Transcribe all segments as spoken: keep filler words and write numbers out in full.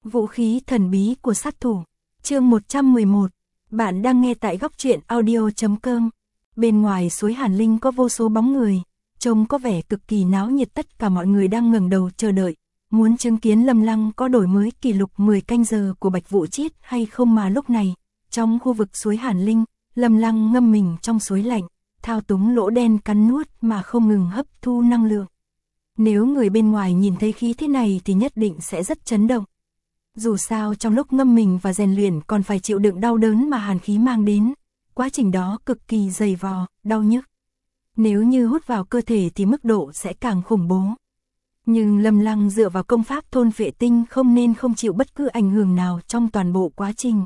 Vũ khí thần bí của sát thủ. Chương một trăm mười một. Bạn đang nghe tại góc truyện audio chấm com. Bên ngoài suối Hàn Linh có vô số bóng người, trông có vẻ cực kỳ náo nhiệt, tất cả mọi người đang ngẩng đầu chờ đợi, muốn chứng kiến Lâm Lăng có đổi mới kỷ lục mười canh giờ của Bạch Vũ Chiết hay không. Mà lúc này, trong khu vực suối Hàn Linh, Lâm Lăng ngâm mình trong suối lạnh, thao túng lỗ đen cắn nuốt mà không ngừng hấp thu năng lượng. Nếu người bên ngoài nhìn thấy khí thế này thì nhất định sẽ rất chấn động. Dù sao trong lúc ngâm mình và rèn luyện còn phải chịu đựng đau đớn mà hàn khí mang đến, quá trình đó cực kỳ dày vò, đau nhức. Nếu như hút vào cơ thể thì mức độ sẽ càng khủng bố. Nhưng Lâm Lăng dựa vào công pháp thôn phệ tinh không nên không chịu bất cứ ảnh hưởng nào trong toàn bộ quá trình.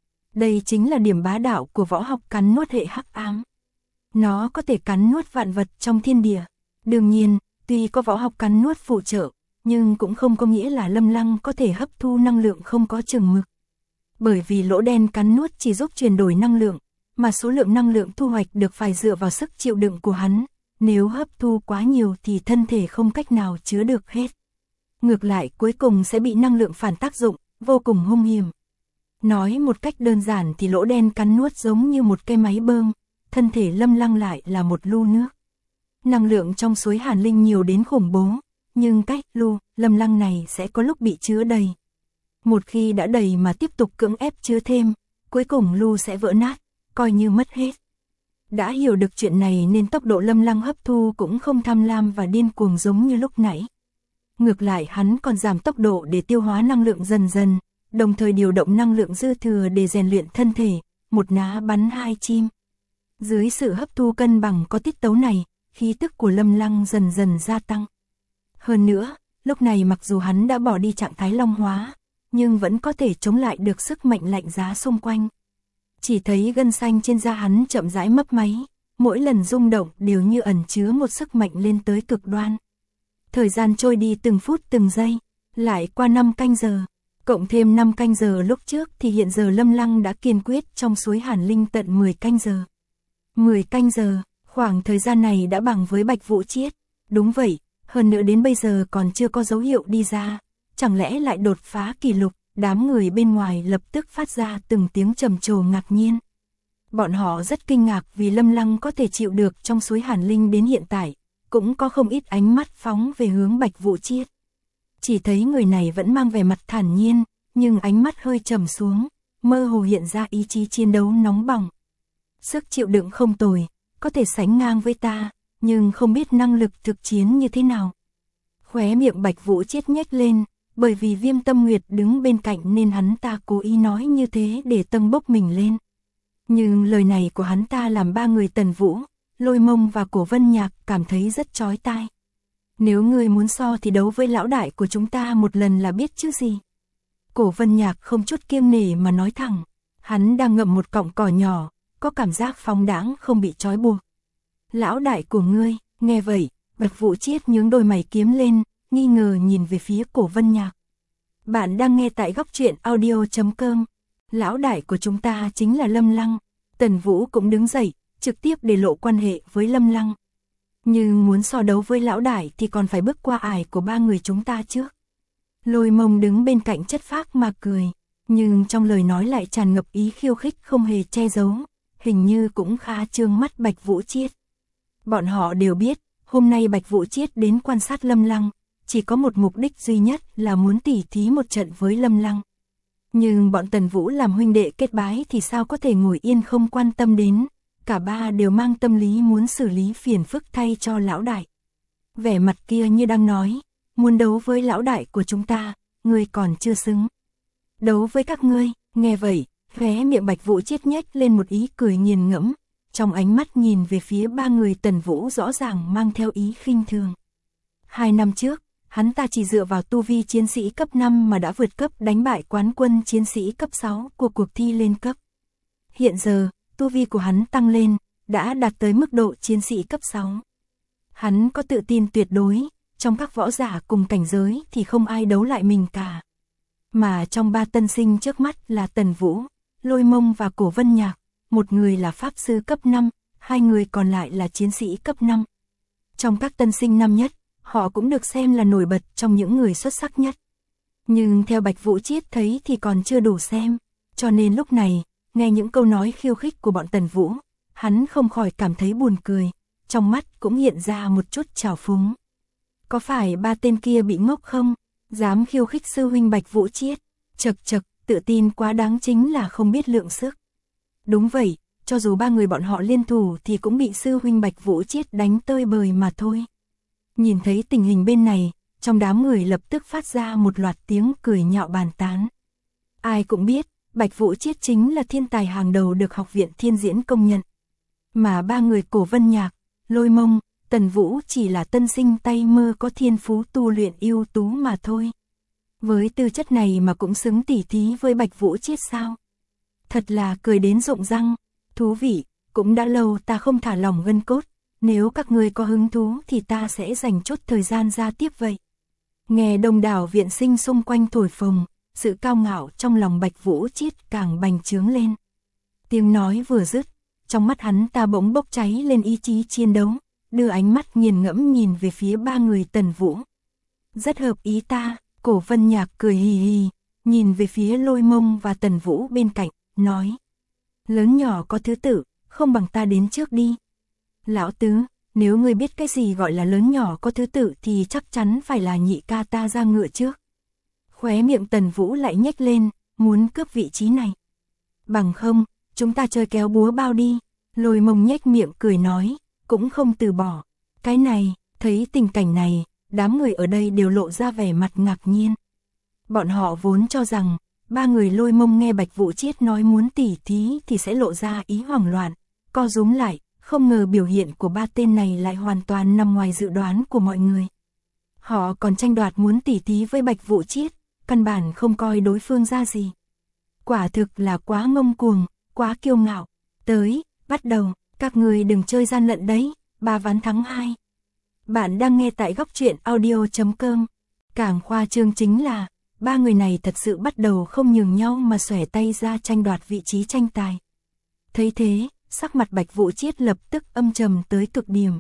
Đây chính là điểm bá đạo của võ học cắn nuốt hệ hắc ám. Nó có thể cắn nuốt vạn vật trong thiên địa. Đương nhiên, tuy có võ học cắn nuốt phụ trợ, nhưng cũng không có nghĩa là Lâm Lăng có thể hấp thu năng lượng không có chừng mực. Bởi vì lỗ đen cắn nuốt chỉ giúp chuyển đổi năng lượng, mà số lượng năng lượng thu hoạch được phải dựa vào sức chịu đựng của hắn. Nếu hấp thu quá nhiều thì thân thể không cách nào chứa được hết. Ngược lại cuối cùng sẽ bị năng lượng phản tác dụng, vô cùng hung hiểm. Nói một cách đơn giản thì lỗ đen cắn nuốt giống như một cái máy bơm, thân thể Lâm Lăng lại là một lu nước. Năng lượng trong suối Hàn Linh nhiều đến khủng bố, nhưng cách lu Lâm Lăng này sẽ có lúc bị chứa đầy. Một khi đã đầy mà tiếp tục cưỡng ép chứa thêm, cuối cùng lu sẽ vỡ nát, coi như mất hết. Đã hiểu được chuyện này nên tốc độ Lâm Lăng hấp thu cũng không tham lam và điên cuồng giống như lúc nãy. Ngược lại hắn còn giảm tốc độ để tiêu hóa năng lượng dần dần, đồng thời điều động năng lượng dư thừa để rèn luyện thân thể, một ná bắn hai chim. Dưới sự hấp thu cân bằng có tiết tấu này, khí tức của Lâm Lăng dần dần gia tăng. Hơn nữa, lúc này mặc dù hắn đã bỏ đi trạng thái long hóa, nhưng vẫn có thể chống lại được sức mạnh lạnh giá xung quanh. Chỉ thấy gân xanh trên da hắn chậm rãi mấp máy, mỗi lần rung động đều như ẩn chứa một sức mạnh lên tới cực đoan. Thời gian trôi đi từng phút từng giây, lại qua năm canh giờ, cộng thêm năm canh giờ lúc trước thì hiện giờ Lâm Lăng đã kiên quyết trong suối Hàn Linh tận mười canh giờ. mười canh giờ, khoảng thời gian này đã bằng với Bạch Vũ Chiết. Đúng vậy, hơn nữa đến bây giờ còn chưa có dấu hiệu đi ra, chẳng lẽ lại đột phá kỷ lục. Đám người bên ngoài lập tức phát ra từng tiếng trầm trồ ngạc nhiên. Bọn họ rất kinh ngạc vì Lâm Lăng có thể chịu được trong suối Hàn Linh đến hiện tại, cũng có không ít ánh mắt phóng về hướng Bạch Vũ Chiết. Chỉ thấy người này vẫn mang vẻ mặt thản nhiên, nhưng ánh mắt hơi trầm xuống, mơ hồ hiện ra ý chí chiến đấu nóng bỏng. Sức chịu đựng không tồi, có thể sánh ngang với ta, nhưng không biết năng lực thực chiến như thế nào. Khóe miệng Bạch Vũ Chiết nhếch lên. Bởi vì Viêm Tâm Nguyệt đứng bên cạnh nên hắn ta cố ý nói như thế để tâng bốc mình lên. Nhưng lời này của hắn ta làm ba người Tần Vũ, Lôi Mông và Cổ Vân Nhạc cảm thấy rất chói tai. Nếu ngươi muốn so thì đấu với lão đại của chúng ta một lần là biết chứ gì. Cổ Vân Nhạc không chút kiêng nể mà nói thẳng. Hắn đang ngậm một cọng cỏ nhỏ, có cảm giác phóng đãng không bị trói buộc. Lão đại của ngươi, nghe vậy, Bạch Vũ Chiết nhướng đôi mày kiếm lên, nghi ngờ nhìn về phía Cổ Vân Nhạc. Bạn đang nghe tại góc truyện audio chấm com. Lão đại của chúng ta chính là Lâm Lăng. Tần Vũ cũng đứng dậy, trực tiếp để lộ quan hệ với Lâm Lăng. Nhưng muốn so đấu với lão đại thì còn phải bước qua ải của ba người chúng ta trước. Lôi Mông đứng bên cạnh chất phác mà cười, nhưng trong lời nói lại tràn ngập ý khiêu khích không hề che giấu, hình như cũng khá trương mắt Bạch Vũ Chiết. Bọn họ đều biết, hôm nay Bạch Vũ Chiết đến quan sát Lâm Lăng, chỉ có một mục đích duy nhất là muốn tỉ thí một trận với Lâm Lăng. Nhưng bọn Tần Vũ làm huynh đệ kết bái thì sao có thể ngồi yên không quan tâm đến, cả ba đều mang tâm lý muốn xử lý phiền phức thay cho lão đại. Vẻ mặt kia như đang nói, muốn đấu với lão đại của chúng ta, ngươi còn chưa xứng. Đấu với các ngươi, nghe vậy, khóe miệng Bạch Vũ Chiết nhếch lên một ý cười nghiền ngẫm, trong ánh mắt nhìn về phía ba người Tần Vũ rõ ràng mang theo ý khinh thường. Hai năm trước, hắn ta chỉ dựa vào tu vi chiến sĩ cấp năm mà đã vượt cấp đánh bại quán quân chiến sĩ cấp sáu của cuộc thi lên cấp. Hiện giờ, tu vi của hắn tăng lên, đã đạt tới mức độ chiến sĩ cấp sáu. Hắn có tự tin tuyệt đối, trong các võ giả cùng cảnh giới thì không ai đấu lại mình cả. Mà trong ba tân sinh trước mắt là Tần Vũ, Lôi Mông và Cổ Vân Nhạc, một người là pháp sư cấp năm, hai người còn lại là chiến sĩ cấp năm. Trong các tân sinh năm nhất, họ cũng được xem là nổi bật trong những người xuất sắc nhất. Nhưng theo Bạch Vũ Chiết thấy thì còn chưa đủ xem, cho nên lúc này, nghe những câu nói khiêu khích của bọn Tần Vũ, hắn không khỏi cảm thấy buồn cười, trong mắt cũng hiện ra một chút trào phúng. Có phải ba tên kia bị ngốc không? Dám khiêu khích sư huynh Bạch Vũ Chiết, chật chật, tự tin quá đáng chính là không biết lượng sức. Đúng vậy, cho dù ba người bọn họ liên thủ thì cũng bị sư huynh Bạch Vũ Chiết đánh tơi bời mà thôi. Nhìn thấy tình hình bên này, trong đám người lập tức phát ra một loạt tiếng cười nhạo bàn tán. Ai cũng biết, Bạch Vũ Chiết chính là thiên tài hàng đầu được Học viện Thiên Diễn công nhận. Mà ba người Cổ Vân Nhạc, Lôi Mông, Tần Vũ chỉ là tân sinh tay mơ có thiên phú tu luyện ưu tú mà thôi. Với tư chất này mà cũng xứng tỉ thí với Bạch Vũ Chiết sao? Thật là cười đến rụng răng, thú vị, cũng đã lâu ta không thả lỏng gân cốt, nếu các người có hứng thú thì ta sẽ dành chút thời gian ra tiếp vậy. Nghe đông đảo viện sinh xung quanh thổi phồng, sự cao ngạo trong lòng Bạch Vũ Chiết càng bành trướng lên. Tiếng nói vừa dứt, trong mắt hắn ta bỗng bốc cháy lên ý chí chiến đấu, đưa ánh mắt nghiền ngẫm nhìn về phía ba người Tần Vũ. Rất hợp ý ta, Cổ Vân Nhạc cười hì hì, nhìn về phía Lôi Mông và Tần Vũ bên cạnh, nói. Lớn nhỏ có thứ tự, không bằng ta đến trước đi. Lão tứ, nếu ngươi biết cái gì gọi là lớn nhỏ có thứ tự thì chắc chắn phải là nhị ca ta ra ngựa trước. Khóe miệng Tần Vũ lại nhếch lên, muốn cướp vị trí này. Bằng không, chúng ta chơi kéo búa bao đi. Lôi Mông nhếch miệng cười nói, cũng không từ bỏ. Cái này, thấy tình cảnh này, đám người ở đây đều lộ ra vẻ mặt ngạc nhiên. Bọn họ vốn cho rằng, ba người Lôi Mông nghe Bạch Vũ Chiết nói muốn tỉ thí thì sẽ lộ ra ý hoảng loạn, co rúm lại, không ngờ biểu hiện của ba tên này lại hoàn toàn nằm ngoài dự đoán của mọi người. Họ còn tranh đoạt muốn tỉ thí với Bạch Vũ Chiết, căn bản không coi đối phương ra gì. Quả thực là quá ngông cuồng, quá kiêu ngạo. Tới, bắt đầu, các người đừng chơi gian lận đấy, ba ván thắng hai. Bạn đang nghe tại góc truyện audio chấm com. Càng khoa trương chính là, ba người này thật sự bắt đầu không nhường nhau mà xòe tay ra tranh đoạt vị trí tranh tài. Thấy thế, sắc mặt Bạch Vũ Chiết lập tức âm trầm tới cực điểm.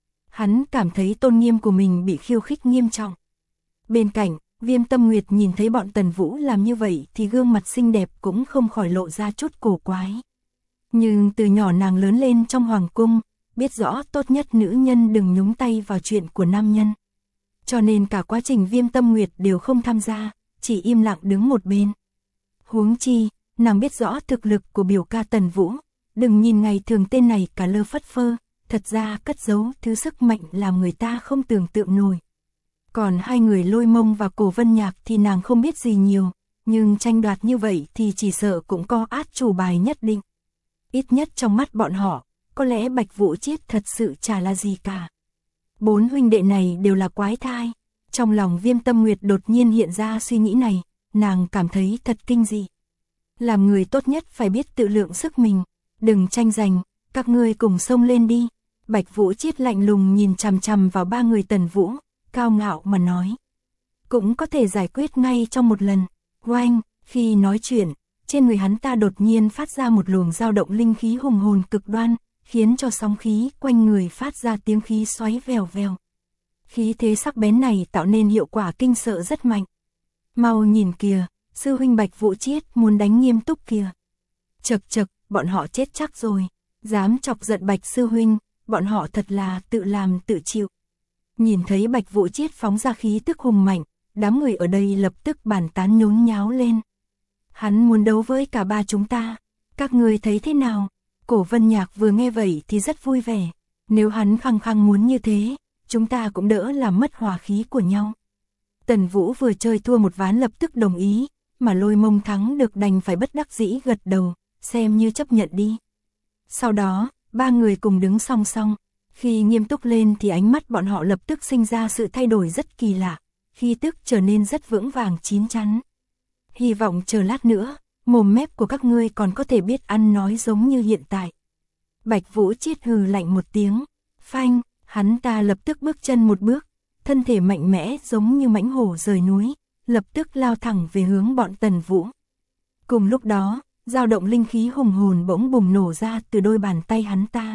Hắn cảm thấy tôn nghiêm của mình bị khiêu khích nghiêm trọng. Bên cạnh, Viêm Tâm Nguyệt nhìn thấy bọn Tần Vũ làm như vậy thì gương mặt xinh đẹp cũng không khỏi lộ ra chút cổ quái. Nhưng từ nhỏ nàng lớn lên trong hoàng cung, biết rõ tốt nhất nữ nhân đừng nhúng tay vào chuyện của nam nhân. Cho nên cả quá trình Viêm Tâm Nguyệt đều không tham gia, chỉ im lặng đứng một bên. Huống chi, nàng biết rõ thực lực của biểu ca Tần Vũ, đừng nhìn ngày thường tên này cả lơ phất phơ, thật ra cất giấu thứ sức mạnh làm người ta không tưởng tượng nổi. Còn hai người Lôi Mông và Cổ Vân Nhạc thì nàng không biết gì nhiều, nhưng tranh đoạt như vậy thì chỉ sợ cũng có át chủ bài nhất định. Ít nhất trong mắt bọn họ, có lẽ Bạch Vũ Chiết thật sự chả là gì cả. Bốn huynh đệ này đều là quái thai. Trong lòng Viêm Tâm Nguyệt đột nhiên hiện ra suy nghĩ này, nàng cảm thấy thật kinh dị. Làm người tốt nhất phải biết tự lượng sức mình, đừng tranh giành, các ngươi cùng xông lên đi. Bạch Vũ Chiết lạnh lùng nhìn chằm chằm vào ba người Tần Vũ, cao ngạo mà nói. Cũng có thể giải quyết ngay trong một lần. Oanh, khi nói chuyện, trên người hắn ta đột nhiên phát ra một luồng dao động linh khí hùng hồn cực đoan, khiến cho sóng khí quanh người phát ra tiếng khí xoáy vèo vèo. Khí thế sắc bén này tạo nên hiệu quả kinh sợ rất mạnh. Mau nhìn kìa, sư huynh Bạch Vũ Chiết muốn đánh nghiêm túc kìa. Chật chật, bọn họ chết chắc rồi. Dám chọc giận Bạch sư huynh, bọn họ thật là tự làm tự chịu. Nhìn thấy Bạch Vũ Chiết phóng ra khí tức hùng mạnh, đám người ở đây lập tức bàn tán nhốn nháo lên. Hắn muốn đấu với cả ba chúng ta, các người thấy thế nào? Cổ Vân Nhạc vừa nghe vậy thì rất vui vẻ. Nếu hắn khăng khăng muốn như thế, chúng ta cũng đỡ làm mất hòa khí của nhau. Tần Vũ vừa chơi thua một ván lập tức đồng ý, mà Lôi Mông thắng được đành phải bất đắc dĩ gật đầu, xem như chấp nhận đi. Sau đó, ba người cùng đứng song song. Khi nghiêm túc lên thì ánh mắt bọn họ lập tức sinh ra sự thay đổi rất kỳ lạ, khí tức trở nên rất vững vàng chín chắn. Hy vọng chờ lát nữa, mồm mép của các ngươi còn có thể biết ăn nói giống như hiện tại. Bạch Vũ Chiết hừ lạnh một tiếng, phanh, hắn ta lập tức bước chân một bước, thân thể mạnh mẽ giống như mãnh hổ rời núi, lập tức lao thẳng về hướng bọn Tần Vũ. Cùng lúc đó, dao động linh khí hùng hồn bỗng bùng nổ ra từ đôi bàn tay hắn ta.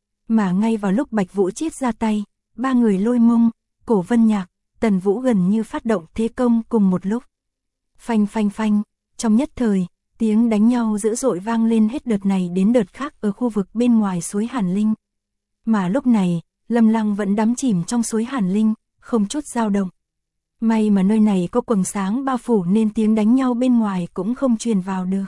Mà ngay vào lúc Bạch Vũ Chiết ra tay, ba người Lôi Mông, Cổ Vân Nhạc, Tần Vũ gần như phát động thế công cùng một lúc. Phanh phanh phanh, trong nhất thời, tiếng đánh nhau dữ dội vang lên hết đợt này đến đợt khác ở khu vực bên ngoài suối Hàn Linh. Mà lúc này, Lâm Lăng vẫn đắm chìm trong suối Hàn Linh, không chút dao động. May mà nơi này có quầng sáng bao phủ nên tiếng đánh nhau bên ngoài cũng không truyền vào được.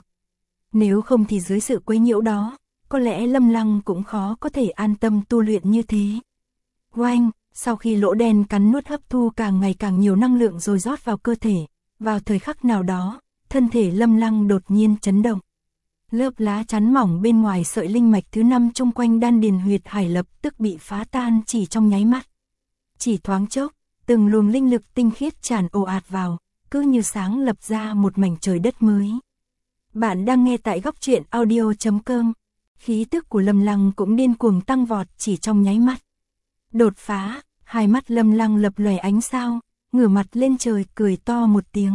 Nếu không thì dưới sự quấy nhiễu đó, có lẽ Lâm Lăng cũng khó có thể an tâm tu luyện như thế. Oanh, sau khi lỗ đen cắn nuốt hấp thu càng ngày càng nhiều năng lượng rồi rót vào cơ thể, vào thời khắc nào đó, thân thể Lâm Lăng đột nhiên chấn động. Lớp lá chắn mỏng bên ngoài sợi linh mạch thứ năm chung quanh đan điền huyệt hải lập tức bị phá tan chỉ trong nháy mắt. Chỉ thoáng chốc, từng luồng linh lực tinh khiết tràn ồ ạt vào, cứ như sáng lập ra một mảnh trời đất mới. Bạn đang nghe tại góc truyện audio chấm com. Khí tức của Lâm Lăng cũng điên cuồng tăng vọt chỉ trong nháy mắt. Đột phá, hai mắt Lâm Lăng lập lòe ánh sao, ngửa mặt lên trời cười to một tiếng.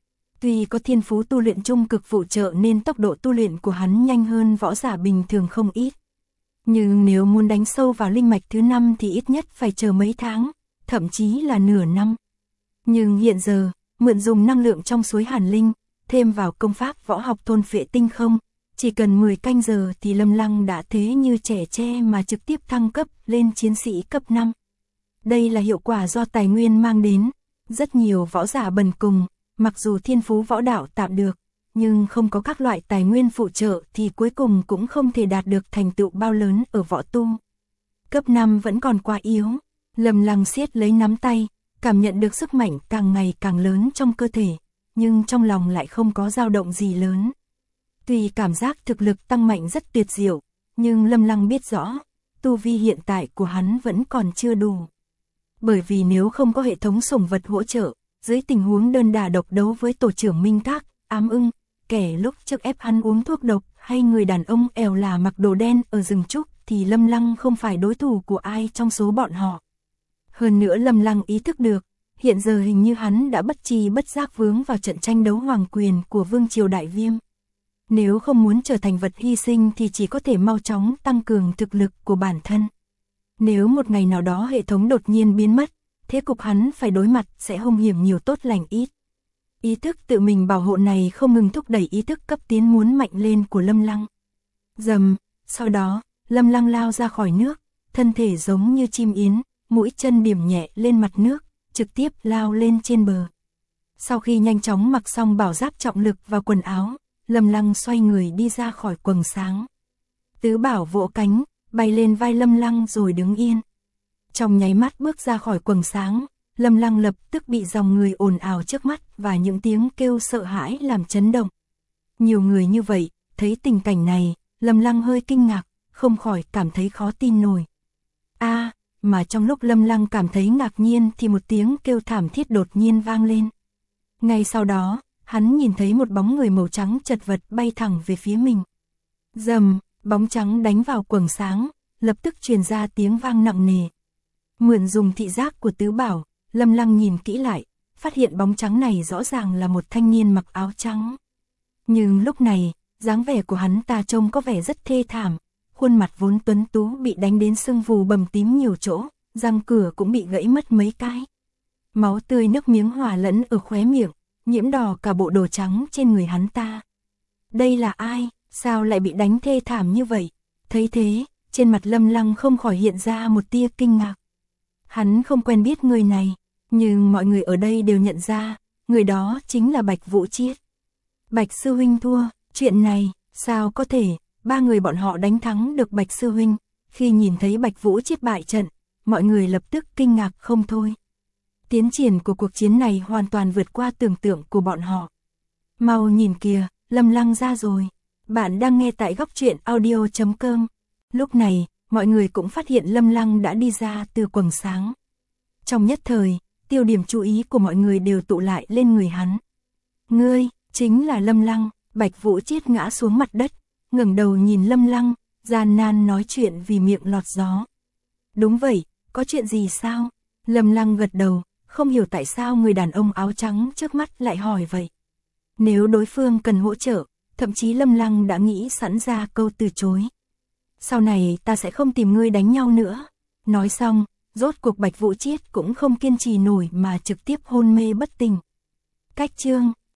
Tuy có thiên phú tu luyện trung cực phụ trợ nên tốc độ tu luyện của hắn nhanh hơn võ giả bình thường không ít. Nhưng nếu muốn đánh sâu vào linh mạch thứ năm thì ít nhất phải chờ mấy tháng, thậm chí là nửa năm. Nhưng hiện giờ, mượn dùng năng lượng trong suối Hàn Linh, thêm vào công pháp võ học thôn phệ tinh không, chỉ cần mười canh giờ thì Lâm Lăng đã thế như trẻ tre mà trực tiếp thăng cấp lên chiến sĩ cấp năm. Đây là hiệu quả do tài nguyên mang đến. Rất nhiều võ giả bần cùng, mặc dù thiên phú võ đạo tạm được, nhưng không có các loại tài nguyên phụ trợ thì cuối cùng cũng không thể đạt được thành tựu bao lớn ở võ tu. Cấp năm vẫn còn quá yếu. Lâm Lăng siết lấy nắm tay, cảm nhận được sức mạnh càng ngày càng lớn trong cơ thể, nhưng trong lòng lại không có dao động gì lớn. Tuy cảm giác thực lực tăng mạnh rất tuyệt diệu, nhưng Lâm Lăng biết rõ, tu vi hiện tại của hắn vẫn còn chưa đủ. Bởi vì nếu không có hệ thống sủng vật hỗ trợ, dưới tình huống đơn đả độc đấu với tổ trưởng Minh Các, Ám Ưng, kẻ lúc trước ép hắn uống thuốc độc, hay người đàn ông èo là mặc đồ đen ở rừng trúc, thì Lâm Lăng không phải đối thủ của ai trong số bọn họ. Hơn nữa Lâm Lăng ý thức được, hiện giờ hình như hắn đã bất tri bất giác vướng vào trận tranh đấu hoàng quyền của Vương Triều Đại Viêm. Nếu không muốn trở thành vật hy sinh thì chỉ có thể mau chóng tăng cường thực lực của bản thân. Nếu một ngày nào đó hệ thống đột nhiên biến mất, thế cục hắn phải đối mặt sẽ hung hiểm nhiều tốt lành ít. Ý thức tự mình bảo hộ này không ngừng thúc đẩy ý thức cấp tiến muốn mạnh lên của Lâm Lăng. Rầm, sau đó, Lâm Lăng lao ra khỏi nước, thân thể giống như chim yến, mũi chân điểm nhẹ lên mặt nước, trực tiếp lao lên trên bờ. Sau khi nhanh chóng mặc xong bảo giáp trọng lực vào quần áo, Lâm Lăng xoay người đi ra khỏi quầng sáng. Tứ bảo vỗ cánh, bay lên vai Lâm Lăng rồi đứng yên. Trong nháy mắt bước ra khỏi quầng sáng, Lâm Lăng lập tức bị dòng người ồn ào trước mắt và những tiếng kêu sợ hãi làm chấn động. Nhiều người như vậy, thấy tình cảnh này, Lâm Lăng hơi kinh ngạc, không khỏi cảm thấy khó tin nổi. A, à, mà trong lúc Lâm Lăng cảm thấy ngạc nhiên thì một tiếng kêu thảm thiết đột nhiên vang lên. Ngay sau đó, hắn nhìn thấy một bóng người màu trắng chật vật bay thẳng về phía mình. Rầm, bóng trắng đánh vào quầng sáng, lập tức truyền ra tiếng vang nặng nề. Mượn dùng thị giác của tứ bảo, Lâm Lăng nhìn kỹ lại, phát hiện bóng trắng này rõ ràng là một thanh niên mặc áo trắng. Nhưng lúc này, dáng vẻ của hắn ta trông có vẻ rất thê thảm, khuôn mặt vốn tuấn tú bị đánh đến sưng vù bầm tím nhiều chỗ, răng cửa cũng bị gãy mất mấy cái. Máu tươi nước miếng hòa lẫn ở khóe miệng, nhiễm đỏ cả bộ đồ trắng trên người hắn ta. Đây là ai, sao lại bị đánh thê thảm như vậy? Thấy thế, trên mặt Lâm Lăng không khỏi hiện ra một tia kinh ngạc. Hắn không quen biết người này, nhưng mọi người ở đây đều nhận ra, người đó chính là Bạch Vũ Chiết. Bạch sư huynh thua, chuyện này, sao có thể, ba người bọn họ đánh thắng được Bạch sư huynh. Khi nhìn thấy Bạch Vũ Chiết bại trận, mọi người lập tức kinh ngạc không thôi. Tiến triển của cuộc chiến này hoàn toàn vượt qua tưởng tượng của bọn họ. Mau nhìn kìa, Lâm Lăng ra rồi. Bạn đang nghe tại góc truyện audio chấm com. Lúc này, mọi người cũng phát hiện Lâm Lăng đã đi ra từ quầng sáng. Trong nhất thời, tiêu điểm chú ý của mọi người đều tụ lại lên người hắn. Ngươi, chính là Lâm Lăng. Bạch Vũ Chiết ngã xuống mặt đất, ngẩng đầu nhìn Lâm Lăng, gian nan nói chuyện vì miệng lọt gió. Đúng vậy, có chuyện gì sao? Lâm Lăng gật đầu, không hiểu tại sao người đàn ông áo trắng trước mắt lại hỏi vậy. Nếu đối phương cần hỗ trợ, thậm chí Lâm Lăng đã nghĩ sẵn ra câu từ chối. Sau này ta sẽ không tìm ngươi đánh nhau nữa. Nói xong, rốt cuộc Bạch Vũ Chiết cũng không kiên trì nổi mà trực tiếp hôn mê bất tỉnh. Cách chương